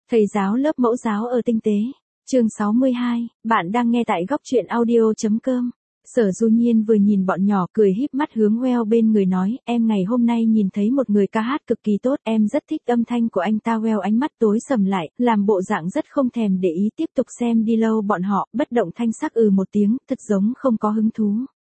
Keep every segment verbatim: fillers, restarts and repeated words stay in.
Thầy giáo lớp mẫu giáo ở tinh tế. Chương sáu mươi hai, bạn đang nghe tại góc truyện audio.com. Sở Du Nhiên vừa nhìn bọn nhỏ cười híp mắt hướng Well bên người nói, em ngày hôm nay nhìn thấy một người ca hát cực kỳ tốt, em rất thích âm thanh của anh ta. Well ánh mắt tối sầm lại, làm bộ dạng rất không thèm để ý, tiếp tục xem đi lâu bọn họ, bất động thanh sắc ừ một tiếng, thật giống không có hứng thú.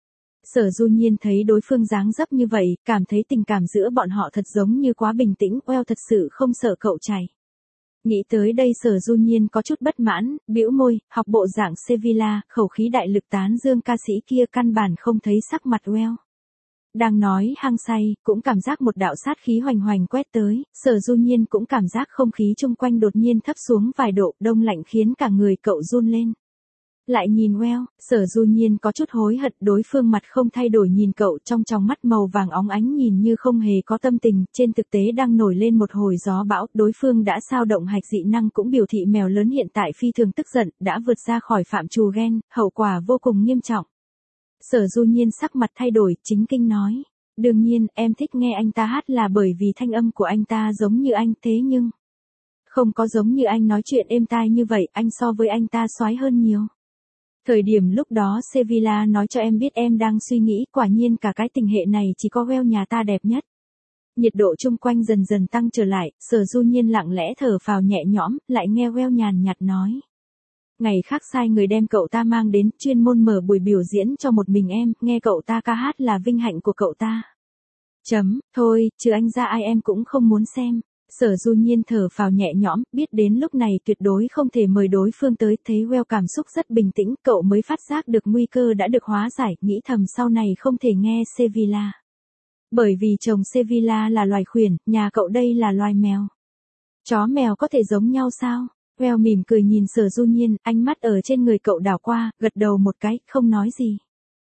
Sở Du Nhiên thấy đối phương dáng dấp như vậy, cảm thấy tình cảm giữa bọn họ thật giống như quá bình tĩnh. Well thật sự không sợ cậu chảy. Nghĩ tới đây Sở Du Nhiên có chút bất mãn, bĩu môi, học bộ dạng Sevilla, khẩu khí đại lực tán dương ca sĩ kia căn bản không thấy sắc mặt Well. Đang nói hăng say, cũng cảm giác một đạo sát khí hoành hoành quét tới, Sở Du Nhiên cũng cảm giác không khí chung quanh đột nhiên thấp xuống vài độ, đông lạnh khiến cả người cậu run lên. Lại nhìn Well, Sở Du Nhiên có chút hối hận, đối phương mặt không thay đổi nhìn cậu, trong tròng mắt màu vàng óng ánh nhìn như không hề có tâm tình, trên thực tế đang nổi lên một hồi gió bão. Đối phương đã sao động hạch dị năng cũng biểu thị mèo lớn hiện tại phi thường tức giận, đã vượt ra khỏi phạm trù ghen, hậu quả vô cùng nghiêm trọng. Sở Du Nhiên sắc mặt thay đổi, chính kinh nói, đương nhiên em thích nghe anh ta hát là bởi vì thanh âm của anh ta giống như anh, thế nhưng không có giống như anh nói chuyện êm tai như vậy, anh so với anh ta soái hơn nhiều. Thời điểm lúc đó Sevilla nói cho em biết em đang suy nghĩ, quả nhiên cả cái tình hệ này chỉ có Well nhà ta đẹp nhất. Nhiệt độ chung quanh dần dần tăng trở lại, Sở Du Nhiên lặng lẽ thở phào nhẹ nhõm, lại nghe Well nhàn nhạt nói. Ngày khác sai người đem cậu ta mang đến, chuyên môn mở buổi biểu diễn cho một mình em, nghe cậu ta ca hát là vinh hạnh của cậu ta. Chấm, thôi, trừ anh ra ai em cũng không muốn xem. Sở Du Nhiên thở phào nhẹ nhõm, biết đến lúc này tuyệt đối không thể mời đối phương tới, thấy Well cảm xúc rất bình tĩnh, cậu mới phát giác được nguy cơ đã được hóa giải, nghĩ thầm sau này không thể nghe Sevilla. Bởi vì chồng Sevilla là loài khuyển, nhà cậu đây là loài mèo. Chó mèo có thể giống nhau sao? Well mỉm cười nhìn Sở Du Nhiên, ánh mắt ở trên người cậu đảo qua, gật đầu một cái, không nói gì.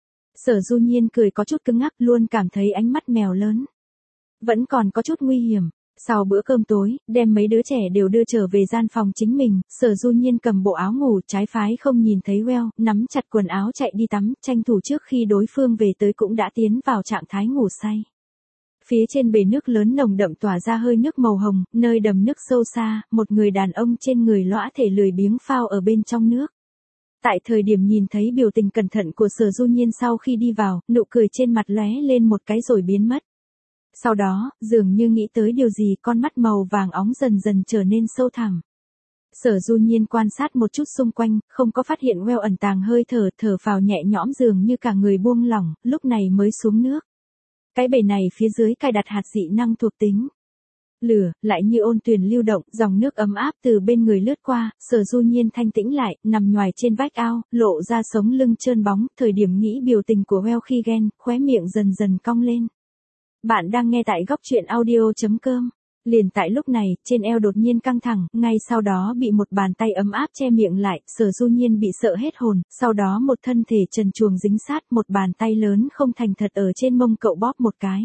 Sở Du Nhiên cười có chút cứng ngắc, luôn cảm thấy ánh mắt mèo lớn vẫn còn có chút nguy hiểm. Sau bữa cơm tối, đem mấy đứa trẻ đều đưa trở về gian phòng chính mình, Sở Du Nhiên cầm bộ áo ngủ trái phái không nhìn thấy Well, nắm chặt quần áo chạy đi tắm, tranh thủ trước khi đối phương về tới cũng đã tiến vào trạng thái ngủ say. Phía trên bể nước lớn nồng đậm tỏa ra hơi nước màu hồng, nơi đầm nước sâu xa, một người đàn ông trên người lõa thể lười biếng phao ở bên trong nước. Tại thời điểm nhìn thấy biểu tình cẩn thận của Sở Du Nhiên sau khi đi vào, nụ cười trên mặt lóe lên một cái rồi biến mất. Sau đó, dường như nghĩ tới điều gì, con mắt màu vàng óng dần dần trở nên sâu thẳm. Sở Du Nhiên quan sát một chút xung quanh, không có phát hiện Well ẩn tàng hơi thở, thở phào nhẹ nhõm dường như cả người buông lỏng, lúc này mới xuống nước. Cái bể này phía dưới cài đặt hạt dị năng thuộc tính lửa, lại như ôn tuyền lưu động, dòng nước ấm áp từ bên người lướt qua, Sở Du Nhiên thanh tĩnh lại, nằm nhoài trên vách ao, lộ ra sống lưng trơn bóng, thời điểm nghĩ biểu tình của Well khi ghen, khóe miệng dần dần cong lên. Bạn đang nghe tại góc truyện audio.com. Liền tại lúc này, trên eo đột nhiên căng thẳng, ngay sau đó bị một bàn tay ấm áp che miệng lại, Sở Du Nhiên bị sợ hết hồn, sau đó một thân thể trần truồng dính sát, một bàn tay lớn không thành thật ở trên mông cậu bóp một cái.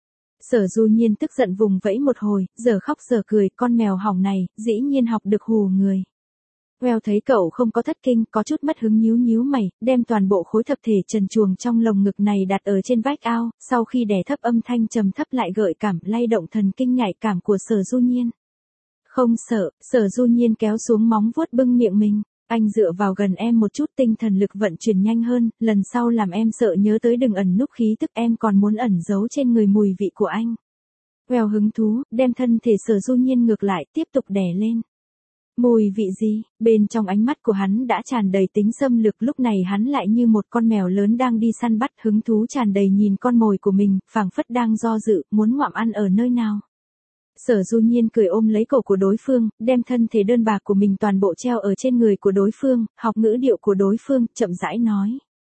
Sở Du Nhiên tức giận vùng vẫy một hồi, giờ khóc giờ cười, con mèo hỏng này, dĩ nhiên học được hù người. Well thấy cậu không có thất kinh, có chút mất hứng nhíu nhíu mày, đem toàn bộ khối thập thể trần truồng trong lồng ngực này đặt ở trên vách ao, sau khi đè thấp âm thanh trầm thấp lại gợi cảm, lay động thần kinh nhạy cảm của Sở Du Nhiên. Không sợ, Sở Du Nhiên kéo xuống móng vuốt bưng miệng mình, anh dựa vào gần em một chút, tinh thần lực vận chuyển nhanh hơn, lần sau làm em sợ nhớ tới đừng ẩn núp khí tức, em còn muốn ẩn giấu trên người mùi vị của anh. Well hứng thú, đem thân thể Sở Du Nhiên ngược lại, tiếp tục đè lên. Mùi vị gì? Bên trong ánh mắt của hắn đã tràn đầy tính xâm lược, lúc này hắn lại như một con mèo lớn đang đi săn bắt, hứng thú tràn đầy nhìn con mồi của mình, phảng phất đang do dự, muốn ngoạm ăn ở nơi nào. Sở Du Nhiên cười ôm lấy cổ của đối phương, đem thân thể đơn bạc của mình toàn bộ treo ở trên người của đối phương, học ngữ điệu của đối phương, chậm rãi nói.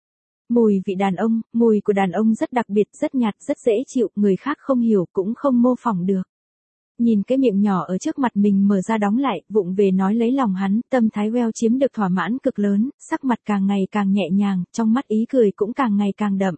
Mùi vị đàn ông, mùi của đàn ông rất đặc biệt, rất nhạt, rất dễ chịu, người khác không hiểu cũng không mô phỏng được. Nhìn cái miệng nhỏ ở trước mặt mình mở ra đóng lại, vụng về nói lấy lòng hắn, tâm thái Well chiếm được thỏa mãn cực lớn, sắc mặt càng ngày càng nhẹ nhàng, trong mắt ý cười cũng càng ngày càng đậm.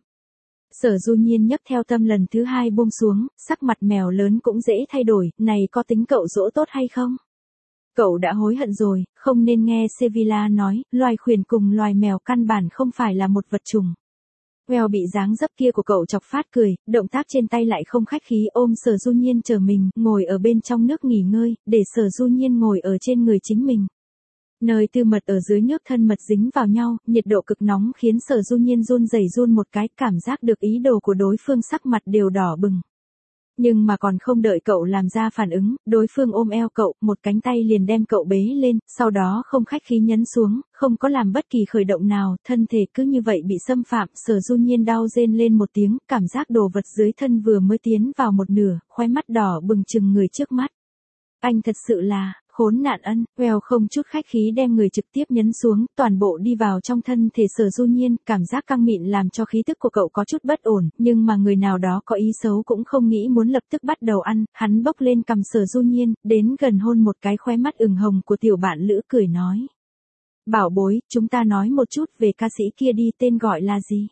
Sở Du Nhiên nhấp theo tâm lần thứ hai buông xuống, sắc mặt mèo lớn cũng dễ thay đổi, này có tính cậu dỗ tốt hay không? Cậu đã hối hận rồi, không nên nghe Sevilla nói, loài khuyển cùng loài mèo căn bản không phải là một vật chủng. Well bị dáng dấp kia của cậu chọc phát cười, động tác trên tay lại không khách khí ôm Sở Du Nhiên chờ mình, ngồi ở bên trong nước nghỉ ngơi, để Sở Du Nhiên ngồi ở trên người chính mình. Nơi tư mật ở dưới nước thân mật dính vào nhau, nhiệt độ cực nóng khiến Sở Du Nhiên run rẩy run một cái, cảm giác được ý đồ của đối phương sắc mặt đều đỏ bừng. Nhưng mà còn không đợi cậu làm ra phản ứng, đối phương ôm eo cậu, một cánh tay liền đem cậu bế lên, sau đó không khách khí nhấn xuống, không có làm bất kỳ khởi động nào, thân thể cứ như vậy bị xâm phạm, Sở Du Nhiên đau rên lên một tiếng, cảm giác đồ vật dưới thân vừa mới tiến vào một nửa, khóe mắt đỏ bừng chừng người trước mắt. Anh thật sự là, khốn nạn ân, Well không chút khách khí đem người trực tiếp nhấn xuống, toàn bộ đi vào trong thân thể Sở Du Nhiên, cảm giác căng mịn làm cho khí tức của cậu có chút bất ổn, nhưng mà người nào đó có ý xấu cũng không nghĩ muốn lập tức bắt đầu ăn, hắn bốc lên cầm Sở Du Nhiên, đến gần hôn một cái, khóe mắt ửng hồng của tiểu bạn lữ cười nói. Bảo bối, chúng ta nói một chút về ca sĩ kia đi, tên gọi là gì?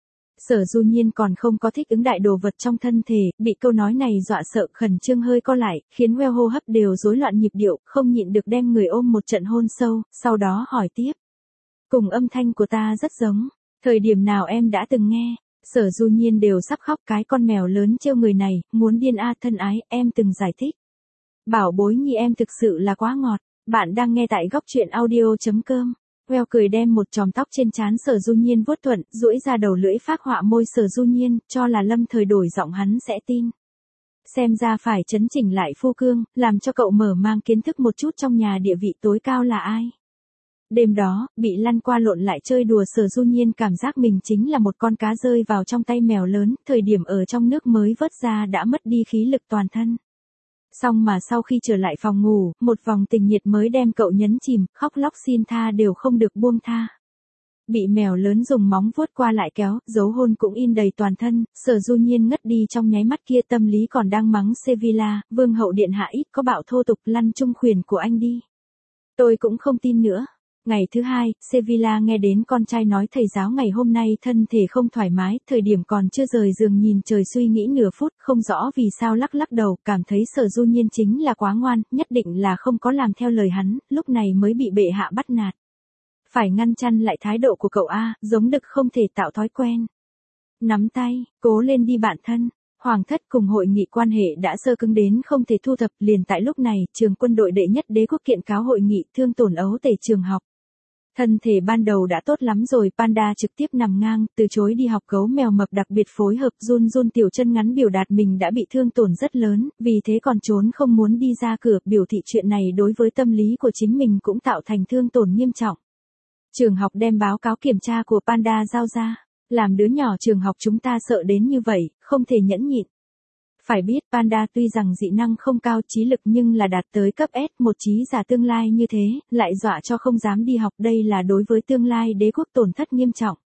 Sở Du Nhiên còn không có thích ứng đại đồ vật trong thân thể, bị câu nói này dọa sợ, khẩn trương hơi co lại, khiến Well hô hấp đều rối loạn nhịp điệu, không nhịn được đem người ôm một trận hôn sâu, sau đó hỏi tiếp. Cùng âm thanh của ta rất giống, thời điểm nào em đã từng nghe? Sở Du Nhiên đều sắp khóc, cái con mèo lớn trêu người này, muốn điên a thân ái, em từng giải thích. Bảo bối nhi em thực sự là quá ngọt, bạn đang nghe tại góc truyện audio chấm com. Well cười đem một chòm tóc trên trán Sở Du Nhiên vuốt thuận, duỗi ra đầu lưỡi phác họa môi Sở Du Nhiên, cho là lâm thời đổi giọng hắn sẽ tin. Xem ra phải chấn chỉnh lại phu cương, làm cho cậu mở mang kiến thức một chút trong nhà địa vị tối cao là ai. Đêm đó, bị lăn qua lộn lại chơi đùa Sở Du Nhiên cảm giác mình chính là một con cá rơi vào trong tay mèo lớn, thời điểm ở trong nước mới vớt ra đã mất đi khí lực toàn thân. Xong mà sau khi trở lại phòng ngủ, một vòng tình nhiệt mới đem cậu nhấn chìm, khóc lóc xin tha đều không được buông tha. Bị mèo lớn dùng móng vuốt qua lại kéo, dấu hôn cũng in đầy toàn thân, Sở Du Nhiên ngất đi trong nháy mắt kia, tâm lý còn đang mắng Sevilla, vương hậu điện hạ ít có bạo thô tục, lăn chung khuyền của anh đi. Tôi cũng không tin nữa. Ngày thứ hai, Sevilla nghe đến con trai nói thầy giáo ngày hôm nay thân thể không thoải mái, thời điểm còn chưa rời giường nhìn trời suy nghĩ nửa phút, không rõ vì sao lắc lắc đầu, cảm thấy Sở Du Nhiên chính là quá ngoan, nhất định là không có làm theo lời hắn, lúc này mới bị bệ hạ bắt nạt. Phải ngăn chặn lại thái độ của cậu a, giống đực không thể tạo thói quen. Nắm tay, cố lên đi bạn thân. Hoàng thất cùng hội nghị quan hệ đã sơ cứng đến không thể thu thập, liền tại lúc này, trường quân đội đệ nhất đế quốc kiện cáo hội nghị thương tổn ấu tể trường học. Thân thể ban đầu đã tốt lắm rồi, Panda trực tiếp nằm ngang, từ chối đi học, gấu mèo mập đặc biệt phối hợp, run run tiểu chân ngắn biểu đạt mình đã bị thương tổn rất lớn, vì thế còn trốn không muốn đi ra cửa, biểu thị chuyện này đối với tâm lý của chính mình cũng tạo thành thương tổn nghiêm trọng. Trường học đem báo cáo kiểm tra của Panda giao ra, làm đứa nhỏ trường học chúng ta sợ đến như vậy, không thể nhẫn nhịn. Phải biết Panda tuy rằng dị năng không cao trí lực nhưng là đạt tới cấp S, một trí giả tương lai như thế, lại dọa cho không dám đi học, đây là đối với tương lai đế quốc tổn thất nghiêm trọng.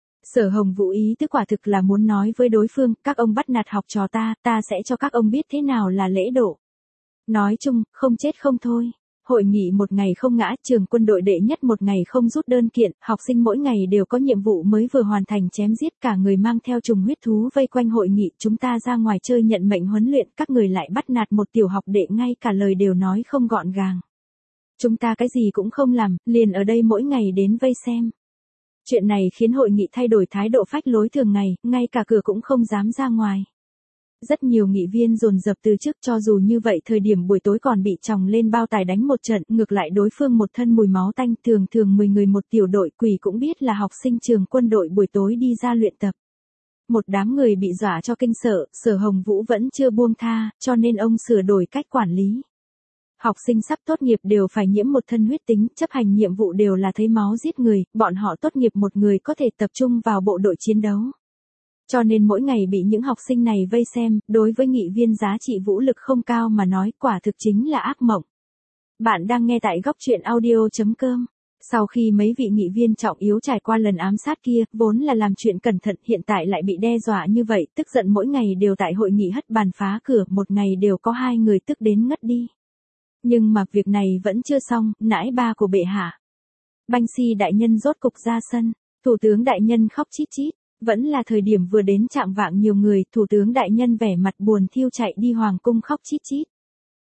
Sở Hồng Vũ ý tức quả thực là muốn nói với đối phương, các ông bắt nạt học trò ta, ta sẽ cho các ông biết thế nào là lễ độ. Nói chung, không chết không thôi. Hội nghị một ngày không ngã, trường quân đội đệ nhất một ngày không rút đơn kiện, học sinh mỗi ngày đều có nhiệm vụ mới vừa hoàn thành, chém giết, cả người mang theo trùng huyết thú vây quanh hội nghị, chúng ta ra ngoài chơi nhận mệnh huấn luyện, các người lại bắt nạt một tiểu học đệ, ngay cả lời đều nói không gọn gàng. Chúng ta cái gì cũng không làm, liền ở đây mỗi ngày đến vây xem. Chuyện này khiến hội nghị thay đổi thái độ phách lối thường ngày, ngay cả cửa cũng không dám ra ngoài. Rất nhiều nghị viên dồn dập từ chức, cho dù như vậy thời điểm buổi tối còn bị chồng lên bao tải đánh một trận, ngược lại đối phương một thân mùi máu tanh, thường thường mười người một tiểu đội, quỷ cũng biết là học sinh trường quân đội buổi tối đi ra luyện tập. Một đám người bị dọa cho kinh sợ, Sở Hồng Vũ vẫn chưa buông tha, cho nên ông sửa đổi cách quản lý. Học sinh sắp tốt nghiệp đều phải nhiễm một thân huyết tính, chấp hành nhiệm vụ đều là thấy máu giết người, bọn họ tốt nghiệp một người có thể tập trung vào bộ đội chiến đấu. Cho nên mỗi ngày bị những học sinh này vây xem, đối với nghị viên giá trị vũ lực không cao mà nói, quả thực chính là ác mộng. Bạn đang nghe tại góc truyện audio chấm com. Sau khi mấy vị nghị viên trọng yếu trải qua lần ám sát kia, vốn là làm chuyện cẩn thận, hiện tại lại bị đe dọa như vậy, tức giận mỗi ngày đều tại hội nghị hất bàn phá cửa, một ngày đều có hai người tức đến ngất đi. Nhưng mà việc này vẫn chưa xong, nãi ba của bệ hạ. Banh Si đại nhân rốt cục ra sân, thủ tướng đại nhân khóc chít chít. Vẫn là thời điểm vừa đến trạng vạng nhiều người, thủ tướng đại nhân vẻ mặt buồn thiêu chạy đi hoàng cung khóc chít chít.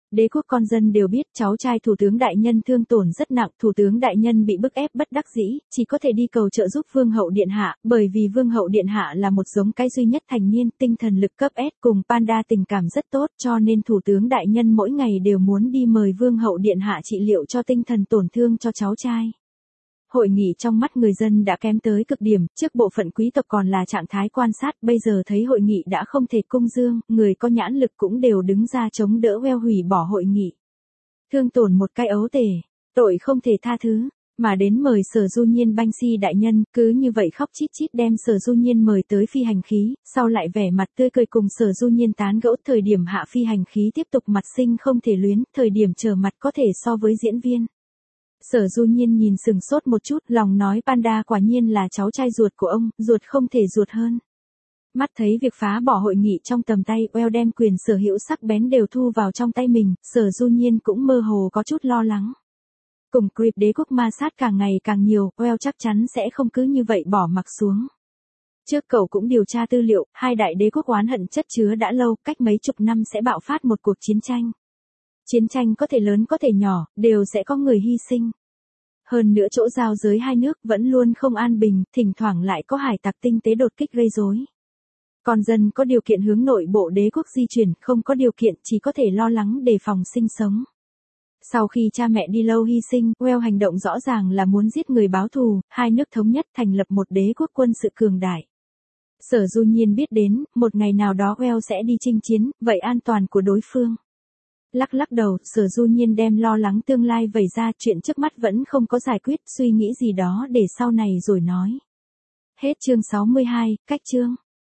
Đế quốc con dân đều biết cháu trai thủ tướng đại nhân thương tổn rất nặng, thủ tướng đại nhân bị bức ép bất đắc dĩ, chỉ có thể đi cầu trợ giúp vương hậu điện hạ, bởi vì vương hậu điện hạ là một giống cái duy nhất thành niên, tinh thần lực cấp S cùng Panda tình cảm rất tốt, cho nên thủ tướng đại nhân mỗi ngày đều muốn đi mời vương hậu điện hạ trị liệu cho tinh thần tổn thương cho cháu trai. Hội nghị trong mắt người dân đã kém tới cực điểm, trước bộ phận quý tộc còn là trạng thái quan sát, bây giờ thấy hội nghị đã không thể cung dương, người có nhãn lực cũng đều đứng ra chống đỡ Well hủy bỏ hội nghị. Thương tổn một cái ấu tể, tội không thể tha thứ, mà đến mời Sở Du Nhiên Banh Si đại nhân, cứ như vậy khóc chít chít đem Sở Du Nhiên mời tới phi hành khí, sau lại vẻ mặt tươi cười cùng Sở Du Nhiên tán gẫu, thời điểm hạ phi hành khí tiếp tục mặt sinh không thể luyến, thời điểm chờ mặt có thể so với diễn viên. Sở Du Nhiên nhìn sừng sốt một chút, lòng nói Panda quả nhiên là cháu trai ruột của ông, ruột không thể ruột hơn. Mắt thấy việc phá bỏ hội nghị trong tầm tay, Well đem quyền sở hữu sắc bén đều thu vào trong tay mình, Sở Du Nhiên cũng mơ hồ có chút lo lắng. Cùng creep đế quốc ma sát càng ngày càng nhiều, Well chắc chắn sẽ không cứ như vậy bỏ mặc xuống. Trước cậu cũng điều tra tư liệu, hai đại đế quốc oán hận chất chứa đã lâu, cách mấy chục năm sẽ bạo phát một cuộc chiến tranh. Chiến tranh có thể lớn có thể nhỏ, đều sẽ có người hy sinh. Hơn nữa chỗ giao giới hai nước vẫn luôn không an bình, thỉnh thoảng lại có hải tặc tinh tế đột kích gây rối. Con dân có điều kiện hướng nội bộ đế quốc di chuyển, không có điều kiện chỉ có thể lo lắng đề phòng sinh sống. Sau khi cha mẹ đi lâu hy sinh, Well hành động rõ ràng là muốn giết người báo thù, hai nước thống nhất thành lập một đế quốc quân sự cường đại. Sở Du Nhiên biết đến, một ngày nào đó Well sẽ đi chinh chiến, vậy an toàn của đối phương. Lắc lắc đầu, Sở Du Nhiên đem lo lắng tương lai vẩy ra, chuyện trước mắt vẫn không có giải quyết, suy nghĩ gì đó để sau này rồi nói. Hết chương sáu mươi hai, cách chương.